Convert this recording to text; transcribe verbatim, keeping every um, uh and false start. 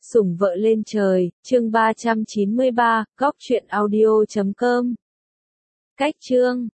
Sủng vợ lên trời, chương ba trăm chín mươi ba, góc truyện audio chấm com. Cách chương